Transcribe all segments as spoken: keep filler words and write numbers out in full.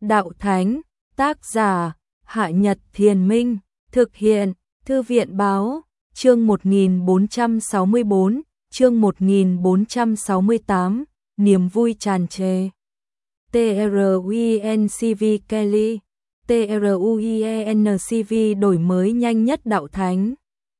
Đạo Thánh, tác giả, Hạ Nhật Thiền Minh, thực hiện, Thư viện Báo, chương một nghìn bốn trăm sáu mươi bốn, chương một nghìn bốn trăm sáu mươi tám, niềm vui tràn trề. TRUINCV Kelly, TRUIENCV đổi mới nhanh nhất Đạo Thánh.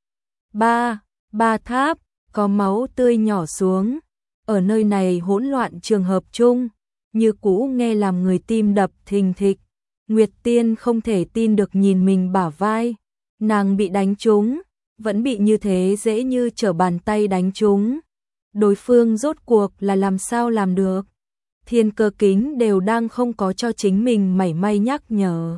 ba. Ba tháp, có máu tươi nhỏ xuống. Ở nơi này hỗn loạn trường hợp chung, như cũ nghe làm người tim đập thình thịch. Nguyệt Tiên không thể tin được nhìn mình bả vai. Nàng bị đánh trúng, vẫn bị như thế dễ như trở bàn tay đánh trúng. Đối phương rốt cuộc là làm sao làm được? Thiên Cơ Kính đều đang không có cho chính mình mảy may nhắc nhở.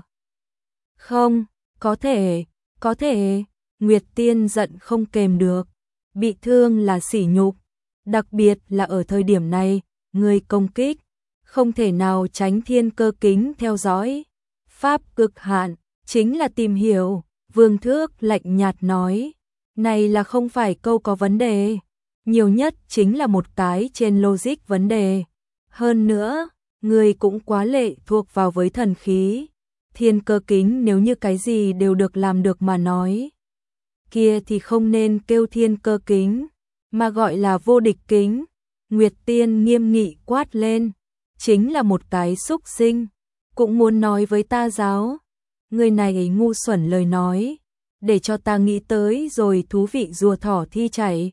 Không, có thể, có thể, Nguyệt Tiên giận không kềm được. Bị thương là sỉ nhục, đặc biệt là ở thời điểm này, người công kích, không thể nào tránh Thiên Cơ Kính theo dõi. Pháp cực hạn, chính là tìm hiểu, Vương Thước lạnh nhạt nói. Này là không phải câu có vấn đề, nhiều nhất chính là một cái trên logic vấn đề. Hơn nữa, người cũng quá lệ thuộc vào với thần khí. Thiên Cơ Kính nếu như cái gì đều được làm được mà nói, kia thì không nên kêu Thiên Cơ Kính, mà gọi là vô địch kính. Nguyệt Tiên nghiêm nghị quát lên, chính là một cái xúc sinh, cũng muốn nói với ta giáo. Người này ngu xuẩn lời nói, để cho ta nghĩ tới rồi thú vị rùa thỏ thi chảy.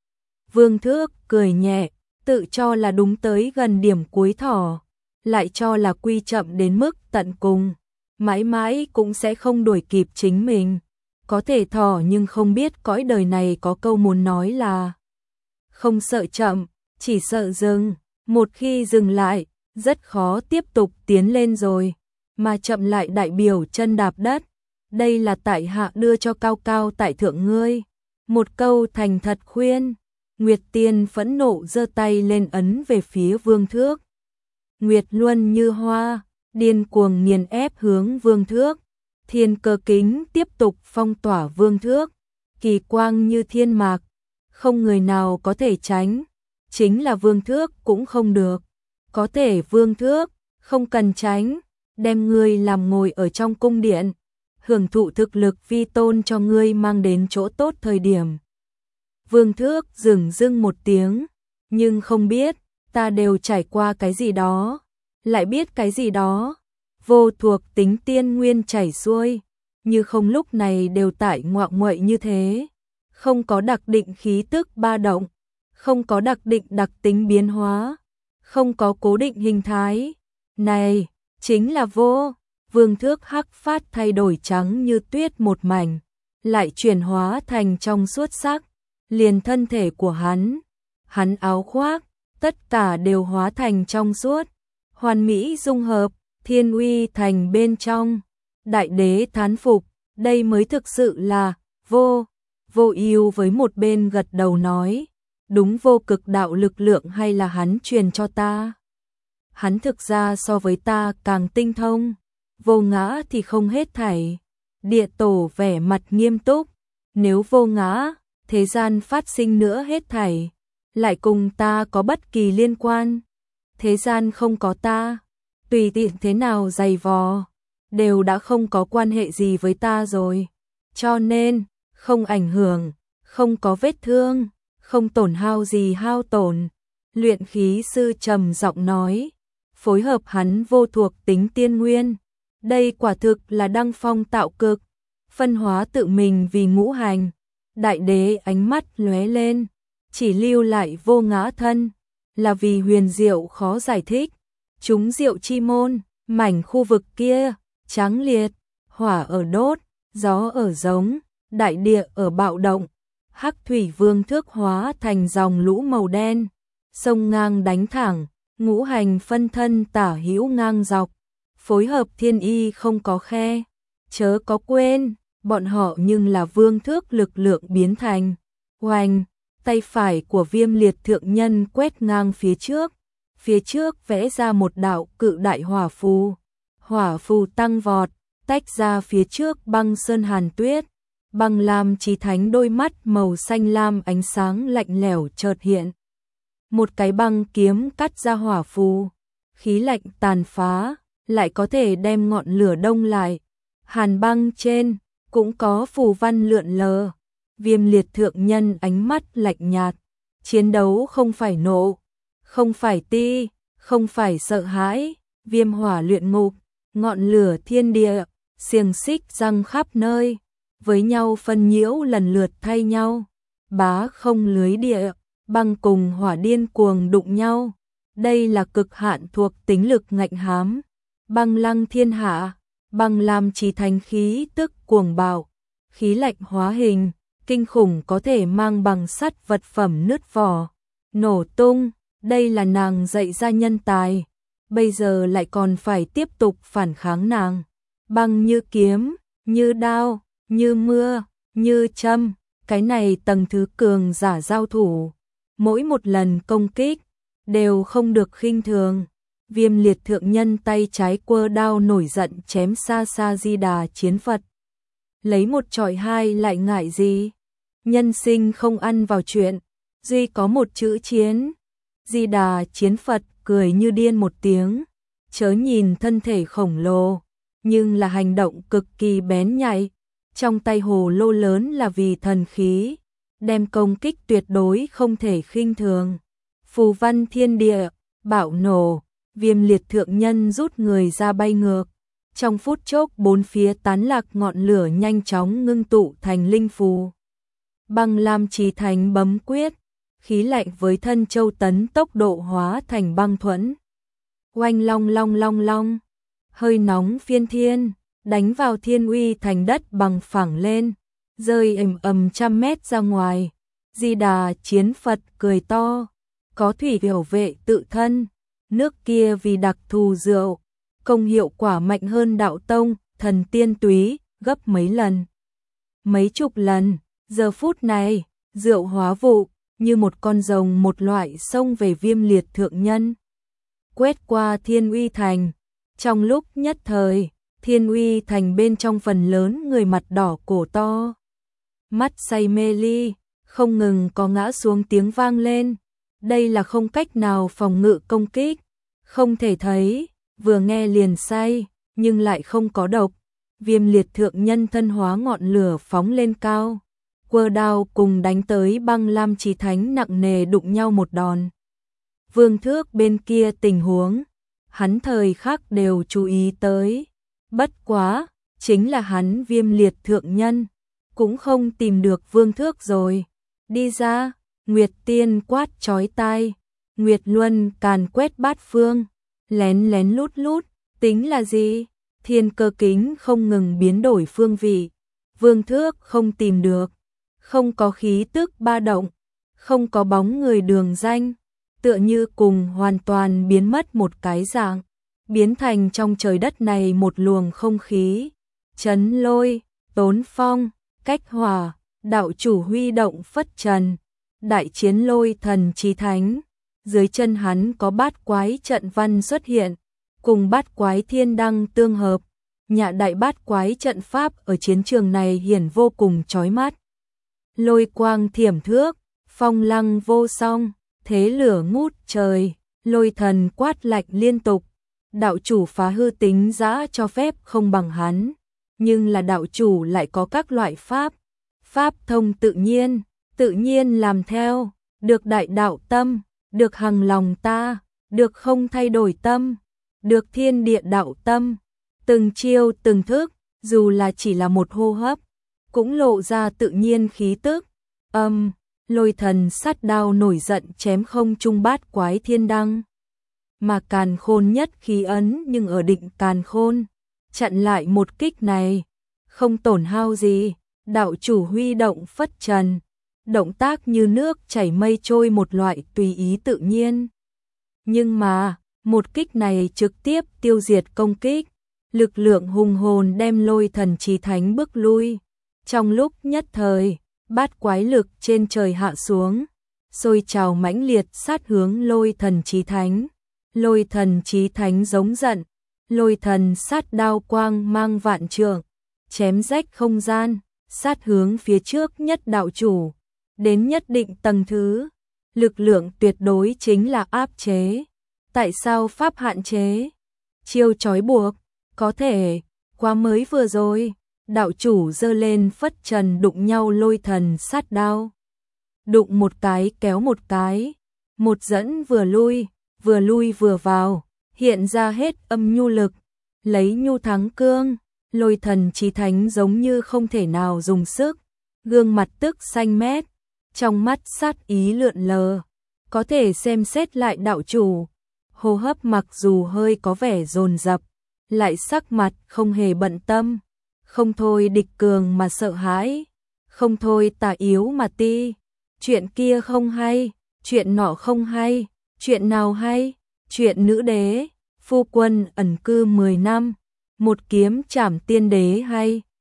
Vương Thước cười nhẹ, tự cho là đúng tới gần điểm cuối thỏ, lại cho là quy chậm đến mức tận cùng, mãi mãi cũng sẽ không đuổi kịp chính mình. Có thể thỏ nhưng không biết cõi đời này có câu muốn nói là không sợ chậm, chỉ sợ dừng. Một khi dừng lại, rất khó tiếp tục tiến lên rồi, mà chậm lại đại biểu chân đạp đất. Đây là tại hạ đưa cho cao cao tại thượng ngươi một câu thành thật khuyên. Nguyệt Tiên phẫn nộ giơ tay lên ấn về phía Vương Thước. Nguyệt Luân như hoa, điên cuồng nghiền ép hướng Vương Thước. Thiên Cơ Kính tiếp tục phong tỏa Vương Thước, kỳ quang như thiên mạc, không người nào có thể tránh, chính là Vương Thước cũng không được. Có thể Vương Thước không cần tránh, đem ngươi làm ngồi ở trong cung điện, hưởng thụ thực lực vi tôn cho ngươi mang đến chỗ tốt thời điểm. Vương Thước dửng dưng một tiếng, nhưng không biết, ta đều trải qua cái gì đó, lại biết cái gì đó. Vô thuộc tính tiên nguyên chảy xuôi, như không lúc này đều tại ngoạ nguậy như thế, không có đặc định khí tức ba động, không có đặc định đặc tính biến hóa, không có cố định hình thái. Này, chính là vô. Vương Thước hắc phát thay đổi trắng như tuyết một mảnh, lại chuyển hóa thành trong suốt sắc, liền thân thể của hắn, hắn áo khoác, tất cả đều hóa thành trong suốt, hoàn mỹ dung hợp. Thiên uy thành bên trong, đại đế thán phục, đây mới thực sự là vô. Vô Ưu với một bên gật đầu nói, đúng vô cực đạo lực lượng hay là hắn truyền cho ta. Hắn thực ra so với ta càng tinh thông, vô ngã thì không hết thảy. Địa Tổ vẻ mặt nghiêm túc, nếu vô ngã, thế gian phát sinh nữa hết thảy, lại cùng ta có bất kỳ liên quan. Thế gian không có ta, tùy tiện thế nào dày vò, đều đã không có quan hệ gì với ta rồi. Cho nên, không ảnh hưởng, không có vết thương, không tổn hao gì hao tổn. Luyện khí sư trầm giọng nói, phối hợp hắn vô thuộc tính tiên nguyên. Đây quả thực là đăng phong tạo cực, phân hóa tự mình vì ngũ hành. Đại đế ánh mắt lóe lên, chỉ lưu lại vô ngã thân, là vì huyền diệu khó giải thích. Chúng diệu chi môn, mảnh khu vực kia, trắng liệt, hỏa ở đốt, gió ở giống, đại địa ở bạo động. Hắc thủy Vương Thước hóa thành dòng lũ màu đen, sông ngang đánh thẳng, ngũ hành phân thân tả hữu ngang dọc, phối hợp thiên y không có khe. Chớ có quên, bọn họ nhưng là Vương Thước lực lượng biến thành. Oanh, tay phải của Viêm Liệt thượng nhân quét ngang phía trước. Phía trước vẽ ra một đạo cự đại hỏa phù, hỏa phù tăng vọt, tách ra phía trước băng sơn hàn tuyết, băng lam chí thánh đôi mắt màu xanh lam ánh sáng lạnh lẽo chợt hiện. Một cái băng kiếm cắt ra hỏa phù, khí lạnh tàn phá, lại có thể đem ngọn lửa đông lại. Hàn băng trên cũng có phù văn lượn lờ. Viêm liệt thượng nhân ánh mắt lạnh nhạt, chiến đấu không phải nộ, không phải ti, không phải sợ hãi, viêm hỏa luyện ngục, ngọn lửa thiên địa, xiềng xích răng khắp nơi, với nhau phân nhiễu lần lượt thay nhau, bá không lưới địa, băng cùng hỏa điên cuồng đụng nhau. Đây là cực hạn thuộc tính lực ngạnh hám, băng lăng thiên hạ, băng làm chỉ thành khí tức cuồng bạo, khí lạnh hóa hình, kinh khủng có thể mang bằng sắt vật phẩm nứt vỏ, nổ tung. Đây là nàng dạy ra nhân tài, bây giờ lại còn phải tiếp tục phản kháng nàng. Băng như kiếm, như đao, như mưa, như châm, cái này tầng thứ cường giả giao thủ. Mỗi một lần công kích, đều không được khinh thường. Viêm liệt thượng nhân tay trái quơ đao nổi giận chém xa xa Di Đà chiến Phật. Lấy một chọi hai lại ngại gì? Nhân sinh không ăn vào chuyện, duy có một chữ chiến. Di Đà chiến Phật cười như điên một tiếng, chớ nhìn thân thể khổng lồ, nhưng là hành động cực kỳ bén nhạy. Trong tay hồ lô lớn là vì thần khí, đem công kích tuyệt đối không thể khinh thường. Phù văn thiên địa, bạo nổ, viêm liệt thượng nhân rút người ra bay ngược. Trong phút chốc bốn phía tán lạc ngọn lửa nhanh chóng ngưng tụ thành linh phù. Băng lam trì thành bấm quyết, khí lạnh với thân châu tấn tốc độ hóa thành băng thuẫn. Oanh long long long long, hơi nóng phiên thiên, đánh vào thiên uy thành đất bằng phẳng lên, rơi ầm ầm trăm mét ra ngoài. Di Đà chiến Phật cười to, có thủy bảo vệ tự thân, nước kia vì đặc thù rượu, công hiệu quả mạnh hơn đạo tông, thần tiên túy, gấp mấy lần. Mấy chục lần, giờ phút này, rượu hóa vụ, như một con rồng một loại xông về viêm liệt thượng nhân. Quét qua thiên uy thành, trong lúc nhất thời, thiên uy thành bên trong phần lớn người mặt đỏ cổ to. Mắt say mê ly, không ngừng có ngã xuống tiếng vang lên. Đây là không cách nào phòng ngự công kích, không thể thấy, vừa nghe liền say, nhưng lại không có độc. Viêm liệt thượng nhân thân hóa ngọn lửa phóng lên cao, quơ đao cùng đánh tới băng lam chí thánh nặng nề đụng nhau một đòn. Vương Thước bên kia tình huống, hắn thời khắc đều chú ý tới, bất quá, chính là hắn viêm liệt thượng nhân, cũng không tìm được Vương Thước rồi. Đi ra, Nguyệt Tiên quát chói tai, Nguyệt Luân càn quét bát phương, lén lén lút lút, tính là gì? Thiên cơ kính không ngừng biến đổi phương vị, Vương Thước không tìm được, không có khí tức ba động, không có bóng người đường danh, tựa như cùng hoàn toàn biến mất một cái dạng, biến thành trong trời đất này một luồng không khí. Chấn lôi, tốn phong, cách hỏa, đạo chủ huy động phất trần, đại chiến lôi thần chí thánh, dưới chân hắn có bát quái trận văn xuất hiện, cùng bát quái thiên đăng tương hợp, nhạ đại bát quái trận pháp ở chiến trường này hiển vô cùng chói mắt. Lôi quang thiểm thước, phong lăng vô song, thế lửa ngút trời, lôi thần quát lạnh liên tục. Đạo chủ phá hư tính giã cho phép không bằng hắn, nhưng là đạo chủ lại có các loại pháp, pháp thông tự nhiên, tự nhiên làm theo, được đại đạo tâm, được hằng lòng ta, được không thay đổi tâm, được thiên địa đạo tâm, từng chiêu từng thức, dù là chỉ là một hô hấp, cũng lộ ra tự nhiên khí tức. Âm, lôi thần sát đao nổi giận chém không trung bát quái thiên đăng. Mà càn khôn nhất khí ấn nhưng ở định càn khôn, chặn lại một kích này, không tổn hao gì. Đạo chủ huy động phất trần, động tác như nước chảy mây trôi một loại tùy ý tự nhiên. Nhưng mà, một kích này trực tiếp tiêu diệt công kích, lực lượng hùng hồn đem lôi thần chí thánh bước lui. Trong lúc nhất thời, bát quái lực trên trời hạ xuống, sôi trào mãnh liệt sát hướng lôi thần chí thánh. Lôi thần chí thánh giống giận, lôi thần sát đao quang mang vạn trượng, chém rách không gian, sát hướng phía trước nhất đạo chủ. Đến nhất định tầng thứ, lực lượng tuyệt đối chính là áp chế. Tại sao pháp hạn chế? chiêu trói buộc, có thể, quá mới vừa rồi, đạo chủ giơ lên phất trần đụng nhau lôi thần sát đao. Đụng một cái kéo một cái, một dẫn vừa lui, vừa lui vừa vào, hiện ra hết âm nhu lực, lấy nhu thắng cương, lôi thần chí thánh giống như không thể nào dùng sức, gương mặt tức xanh mét, trong mắt sát ý lượn lờ, có thể xem xét lại đạo chủ, hô hấp mặc dù hơi có vẻ dồn dập, lại sắc mặt không hề bận tâm, không thôi địch cường mà sợ hãi, không thôi tà yếu mà ti, chuyện kia không hay, chuyện nọ không hay, chuyện nào hay, chuyện nữ đế, phu quân ẩn cư mười năm, một kiếm trảm tiên đế hay.